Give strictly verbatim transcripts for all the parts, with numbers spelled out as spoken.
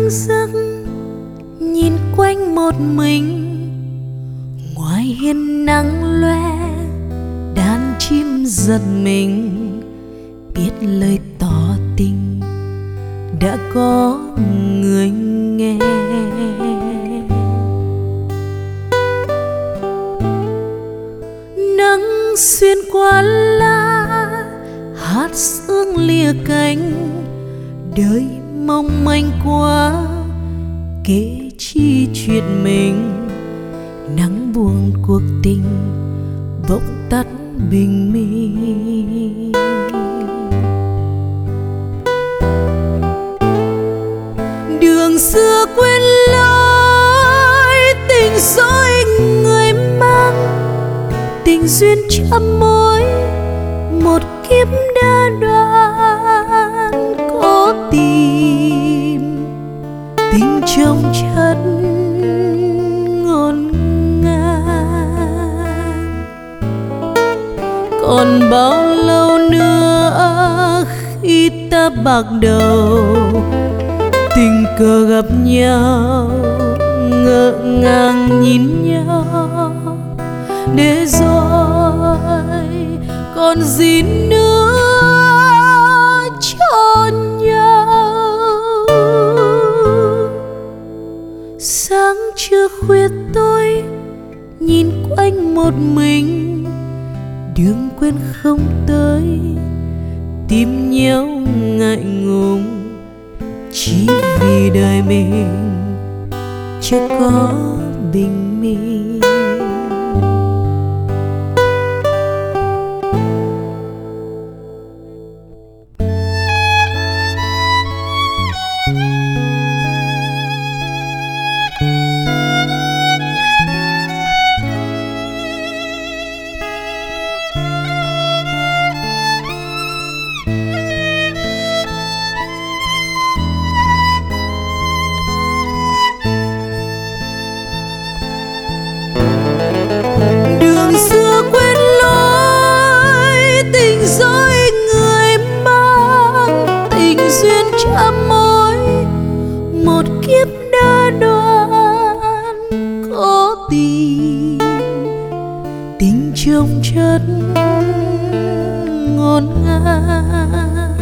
giấc nhìn quanh một mình, ngoài hiên nắng loe đàn chim giật mình, biết lời tỏ tình đã có người nghe. Nắng xuyên qua lá hát sương lìa cánh, đời mong manh quá kể chi chuyện mình. Nắng buông cuộc tình bỗng tắt bình minh. Đường xưa quên lối tình dối người mang, tình duyên trăm mối một kiếp đã đoạn. Có tìm tình trong chất ngổn ngang, còn bao lâu nữa khi ta bạc đầu tình cờ gặp nhau, ngỡ ngàng nhìn nhau để rồi còn gì nữa cho nhau. Sáng trưa khuya tôi nhìn quanh một mình, đường quên không tới tìm nhau ngại ngùng, chỉ vì đời mình chưa có bình minh. Đường xưa quên lối tình dối người mang, tình duyên trăm mối một kiếp đã đoạn. Có tìm tình trong chất ngổn ngang,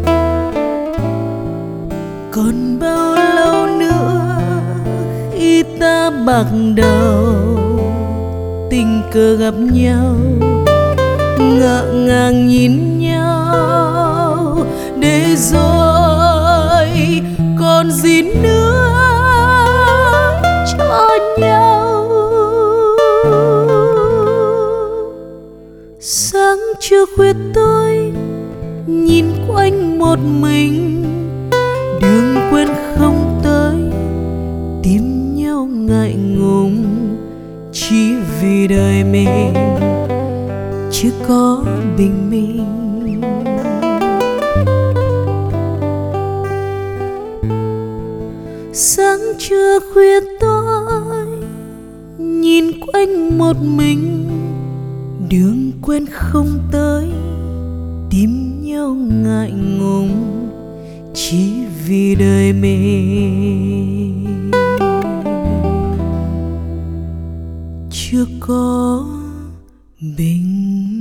còn bao lâu nữa khi ta bạc đầu tình cờ gặp nhau, ngỡ ngàng nhìn nhau để rồi còn gì nữa cho nhau. Sáng trưa khuya tôi nhìn quanh một mình, đường quên không tới tìm nhau ngại ngùng, chỉ vì đời mình chưa có bình minh. Sáng trưa khuya tôi nhìn quanh một mình, đường quên không tới tìm nhau ngại ngùng, chỉ vì đời mình chưa có bình